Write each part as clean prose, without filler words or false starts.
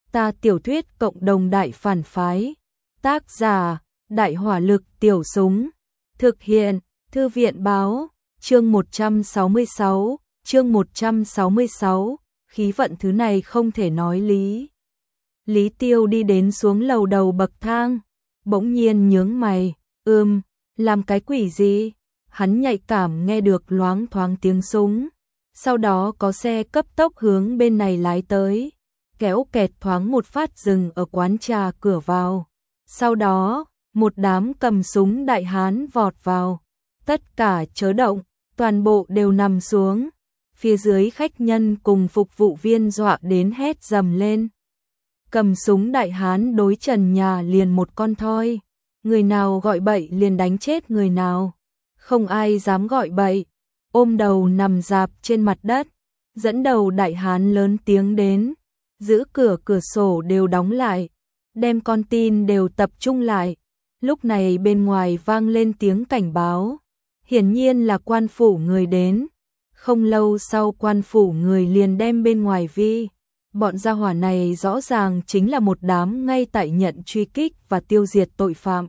Ta tiểu thuyết cộng đồng đại phản phái. Tác giả, Đại hỏa lực tiểu súng. Thực hiện, Thư viện báo, chương 166, khí vận thứ này không thể nói lý. Lý Tiêu đi đến xuống lầu đầu bậc thang, bỗng nhiên nhướng mày, làm cái quỷ gì? Hắn nhạy cảm nghe được loáng thoáng tiếng súng, sau đó có xe cấp tốc hướng bên này lái tới, kéo kẹt thoáng một phát dừng ở quán trà cửa vào. Sau đó, một đám cầm súng đại hán vọt vào, tất cả chớ động, toàn bộ đều nằm xuống. Phía dưới khách nhân cùng phục vụ viên dọa đến hét dầm lên. Cầm súng đại hán đối trần nhà liền một con thoi, người nào gọi bậy liền đánh chết người nào. Không ai dám gọi bậy, ôm đầu nằm rạp trên mặt đất. Dẫn đầu đại hán lớn tiếng đến, giữ cửa sổ đều đóng lại, đem con tin đều tập trung lại. Lúc này bên ngoài vang lên tiếng cảnh báo, hiển nhiên là quan phủ người đến. Không lâu sau quan phủ người liền đem bên ngoài vi. Bọn gia hỏa này rõ ràng chính là một đám ngay tại nhận truy kích và tiêu diệt tội phạm.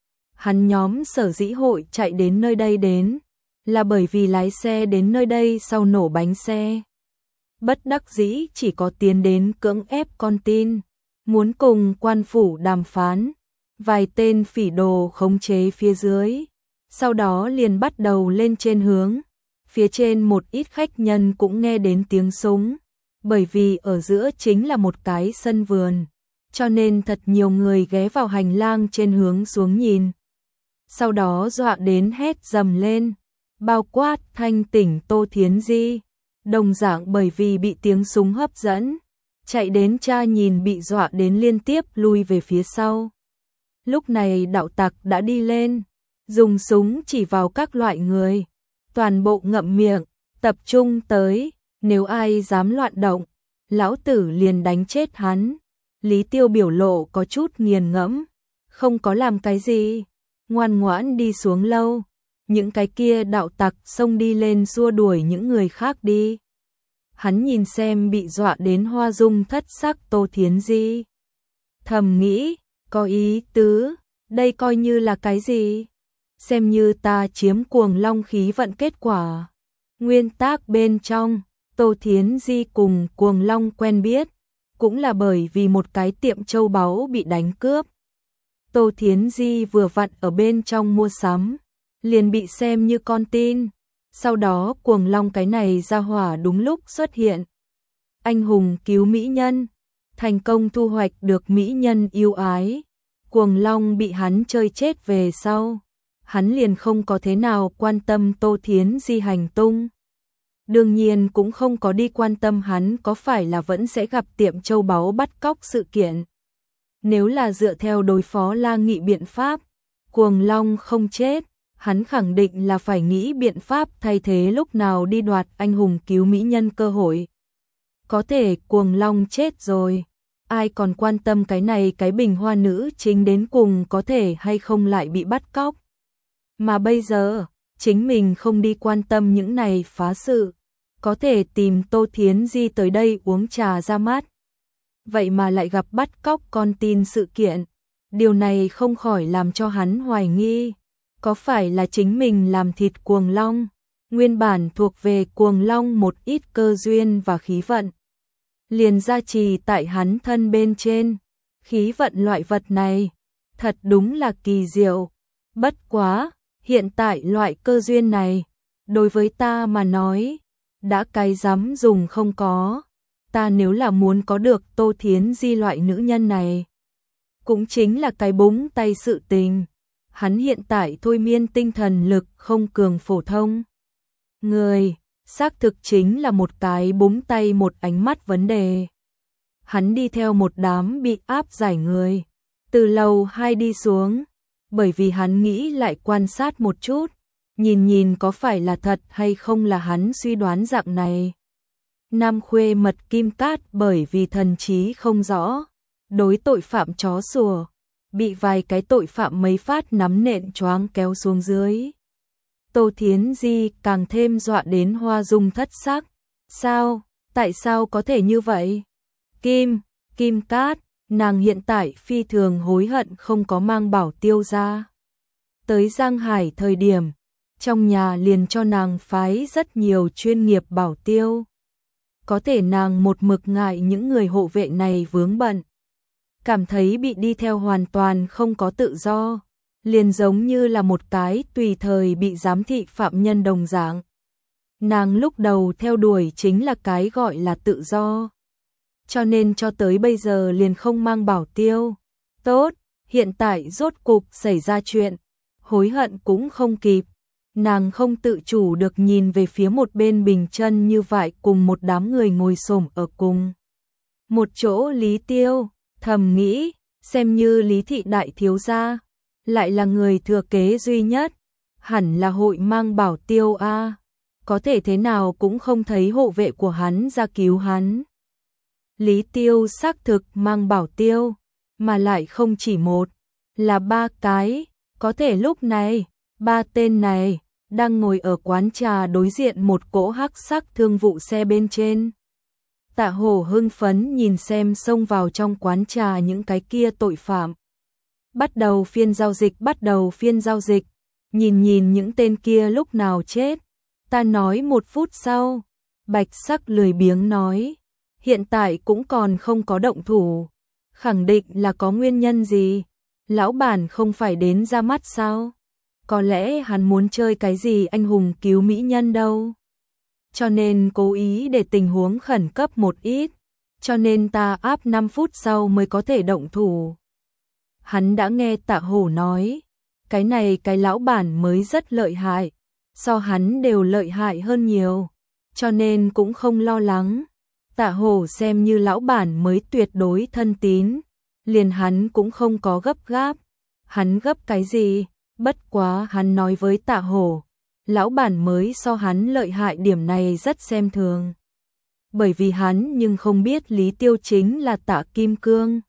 Hắn nhóm sở dĩ hội chạy đến nơi đây đến, là bởi vì lái xe đến nơi đây sau nổ bánh xe. Bất đắc dĩ chỉ có tiến đến cưỡng ép con tin, muốn cùng quan phủ đàm phán. Vài tên phỉ đồ khống chế phía dưới, sau đó liền bắt đầu lên trên hướng. Phía trên một ít khách nhân cũng nghe đến tiếng súng, bởi vì ở giữa chính là một cái sân vườn, cho nên thật nhiều người ghé vào hành lang trên hướng xuống nhìn. Sau đó dọa đến hét dầm lên, bao quát Thanh Tỉnh Tô Thiến Di, đồng dạng bởi vì bị tiếng súng hấp dẫn, chạy đến tra nhìn bị dọa đến liên tiếp lui về phía sau. Lúc này đạo tặc đã đi lên, dùng súng chỉ vào các loại người, toàn bộ ngậm miệng, tập trung tới, nếu ai dám loạn động, lão tử liền đánh chết hắn. Lý Tiêu biểu lộ có chút nghiền ngẫm, không có làm cái gì, ngoan ngoãn đi xuống lâu. Những cái kia đạo tặc xông đi lên xua đuổi những người khác đi. Hắn nhìn xem bị dọa đến hoa dung thất sắc Tô Thiến Di, thầm nghĩ, có ý tứ, đây coi như là cái gì? Xem như ta chiếm Cuồng Long khí vận kết quả. Nguyên tác bên trong, Tô Thiến Di cùng Cuồng Long quen biết, cũng là bởi vì một cái tiệm châu báu bị đánh cướp. Tô Thiến Di vừa vặn ở bên trong mua sắm, liền bị xem như con tin. Sau đó Cuồng Long cái này ra hỏa đúng lúc xuất hiện. Anh hùng cứu mỹ nhân, thành công thu hoạch được mỹ nhân yêu ái. Cuồng Long bị hắn chơi chết về sau, hắn liền không có thế nào quan tâm Tô Thiến Di hành tung. Đương nhiên cũng không có đi quan tâm hắn có phải là vẫn sẽ gặp tiệm châu báu bắt cóc sự kiện. Nếu là dựa theo đối phó La Nghị biện pháp, Cuồng Long không chết, hắn khẳng định là phải nghĩ biện pháp thay thế lúc nào đi đoạt anh hùng cứu mỹ nhân cơ hội. Có thể Cuồng Long chết rồi, ai còn quan tâm cái này cái bình hoa nữ chính đến cùng có thể hay không lại bị bắt cóc. Mà bây giờ, chính mình không đi quan tâm những này phá sự, có thể tìm Tô Thiến Di tới đây uống trà ra mắt. Vậy mà lại gặp bắt cóc con tin sự kiện, điều này không khỏi làm cho hắn hoài nghi, có phải là chính mình làm thịt Cuồng Long, nguyên bản thuộc về Cuồng Long một ít cơ duyên và khí vận. Liền gia trì tại hắn thân bên trên, khí vận loại vật này, thật đúng là kỳ diệu. Bất quá, hiện tại loại cơ duyên này, đối với ta mà nói, đã cái dám dùng không có. Ta nếu là muốn có được Tô Thiến Di loại nữ nhân này, cũng chính là cái búng tay sự tình. Hắn hiện tại thôi miên tinh thần lực không cường phổ thông. Người, xác thực chính là một cái búng tay một ánh mắt vấn đề. Hắn đi theo một đám bị áp giải người, từ lầu 2 đi xuống, bởi vì hắn nghĩ lại quan sát một chút, nhìn có phải là thật hay không là hắn suy đoán dạng này. Nam Khuê Mật Kim Cát bởi vì thần trí không rõ, đối tội phạm chó sủa, bị vài cái tội phạm mấy phát nắm nện choáng kéo xuống dưới. Tô Thiến Di càng thêm dọa đến hoa dung thất sắc. Sao? Tại sao có thể như vậy? Kim Cát, nàng hiện tại phi thường hối hận không có mang Bảo Tiêu ra. Tới Giang Hải thời điểm, trong nhà liền cho nàng phái rất nhiều chuyên nghiệp bảo tiêu. Có thể nàng một mực ngại những người hộ vệ này vướng bận. Cảm thấy bị đi theo hoàn toàn không có tự do, liền giống như là một cái tùy thời bị giám thị phạm nhân đồng dạng. Nàng lúc đầu theo đuổi chính là cái gọi là tự do. Cho nên cho tới bây giờ liền không mang bảo tiêu. Tốt, hiện tại rốt cục xảy ra chuyện, hối hận cũng không kịp. Nàng không tự chủ được nhìn về phía một bên Bình Chân Như vậy cùng một đám người ngồi xổm ở cùng một chỗ. Lý Tiêu thầm nghĩ, xem như Lý thị đại thiếu gia, lại là người thừa kế duy nhất, hẳn là hội mang bảo tiêu a. Có thể thế nào cũng không thấy hộ vệ của hắn ra cứu hắn. Lý Tiêu xác thực mang bảo tiêu, mà lại không chỉ một, là 3 cái. Có thể lúc này, 3 tên này đang ngồi ở quán trà đối diện một cỗ hắc sắc thương vụ xe bên trên. Tạ Hổ hưng phấn nhìn xem xông vào trong quán trà những cái kia tội phạm. Bắt đầu phiên giao dịch, nhìn những tên kia lúc nào chết. Ta nói 1 phút sau, Bạch Sắc lười biếng nói, hiện tại cũng còn không có động thủ, khẳng định là có nguyên nhân gì, lão bản không phải đến ra mắt sao? Có lẽ hắn muốn chơi cái gì anh hùng cứu mỹ nhân đâu. Cho nên cố ý để tình huống khẩn cấp một ít, cho nên ta áp 5 phút sau mới có thể động thủ. Hắn đã nghe Tạ Hổ nói, cái này cái lão bản mới rất lợi hại, so hắn đều lợi hại hơn nhiều, cho nên cũng không lo lắng. Tạ Hổ xem như lão bản mới tuyệt đối thân tín, liền hắn cũng không có gấp gáp. Hắn gấp cái gì? Bất quá hắn nói với Tạ Hổ, lão bản mới so hắn lợi hại điểm này rất xem thường. Bởi vì hắn nhưng không biết Lý Tiêu chính là Tạ Kim Cương.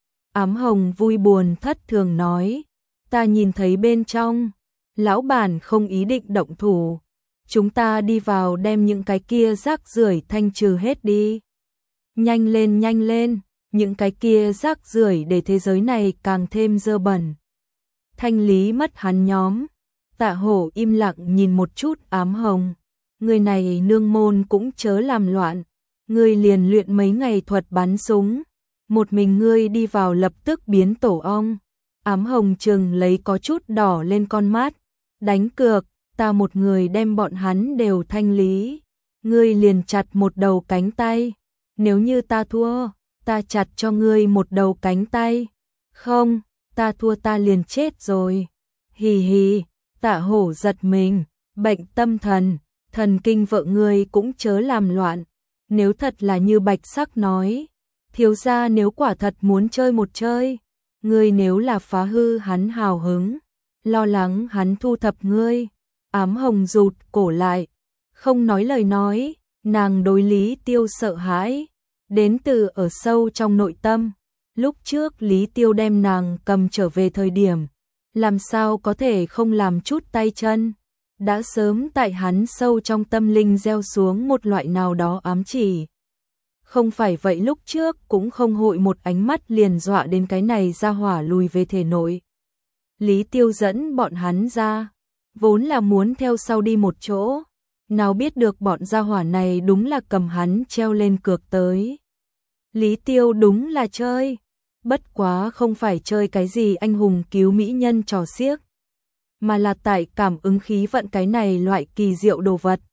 Ám Hồng vui buồn thất thường nói, ta nhìn thấy bên trong, lão bản không ý định động thủ. Chúng ta đi vào đem những cái kia rác rưởi thanh trừ hết đi. Nhanh lên, những cái kia rác rưởi để thế giới này càng thêm dơ bẩn. Thanh lý mất hắn nhóm. Tạ Hổ im lặng nhìn một chút Ám Hồng. Người này nương môn cũng chớ làm loạn. Ngươi liền luyện mấy ngày thuật bắn súng. Một mình ngươi đi vào lập tức biến tổ ong. Ám Hồng chừng lấy có chút đỏ lên con mắt. Đánh cược, ta một người đem bọn hắn đều thanh lý. Ngươi liền chặt một đầu cánh tay. Nếu như ta thua, ta chặt cho ngươi một đầu cánh tay. Không, ta thua ta liền chết rồi. Hì hì, Tạ Hổ giật mình, bệnh tâm thần, thần kinh vợ ngươi cũng chớ làm loạn. Nếu thật là như Bạch Sắc nói, thiếu gia nếu quả thật muốn chơi một chơi, ngươi nếu là phá hư hắn hào hứng, lo lắng hắn thu thập ngươi. Ám Hồng rụt cổ lại, không nói lời nói, nàng đối Lý Tiêu sợ hãi, đến từ ở sâu trong nội tâm. Lúc trước Lý Tiêu đem nàng cầm trở về thời điểm, làm sao có thể không làm chút tay chân, đã sớm tại hắn sâu trong tâm linh gieo xuống một loại nào đó ám chỉ. Không phải vậy lúc trước cũng không hội một ánh mắt liền dọa đến cái này ra hỏa lùi về thể nội. Lý Tiêu dẫn bọn hắn ra, vốn là muốn theo sau đi một chỗ, nào biết được bọn gia hỏa này đúng là cầm hắn treo lên cược tới. Lý Tiêu đúng là chơi, bất quá không phải chơi cái gì anh hùng cứu mỹ nhân trò xiếc, mà là tại cảm ứng khí vận cái này loại kỳ diệu đồ vật.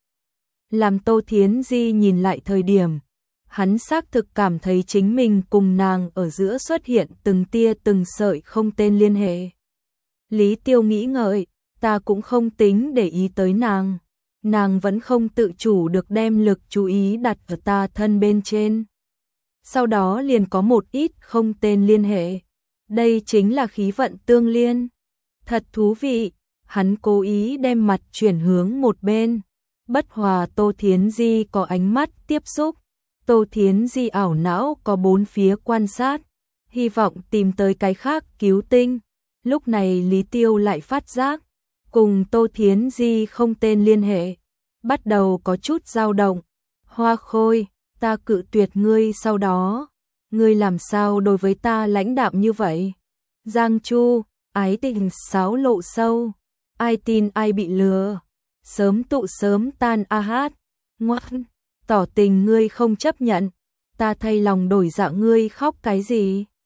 Làm Tô Thiến Di nhìn lại thời điểm, hắn xác thực cảm thấy chính mình cùng nàng ở giữa xuất hiện từng tia từng sợi không tên liên hệ. Lý Tiêu nghĩ ngợi, ta cũng không tính để ý tới nàng, nàng vẫn không tự chủ được đem lực chú ý đặt ở ta thân bên trên. Sau đó liền có một ít không tên liên hệ. Đây chính là khí vận tương liên. Thật thú vị, hắn cố ý đem mặt chuyển hướng một bên. Bất hòa Tô Thiến Di có ánh mắt tiếp xúc. Tô Thiến Di ảo não có bốn phía quan sát, hy vọng tìm tới cái khác cứu tinh. Lúc này Lý Tiêu lại phát giác, cùng Tô Thiến Di không tên liên hệ, bắt đầu có chút dao động. Hoa Khôi, ta cự tuyệt ngươi sau đó, ngươi làm sao đối với ta lãnh đạm như vậy? Giang Chu, ái tình xáo lộ sâu, ai tin ai bị lừa, sớm tụ sớm tan a hát, ngoan, tỏ tình ngươi không chấp nhận, ta thay lòng đổi dạ ngươi khóc cái gì?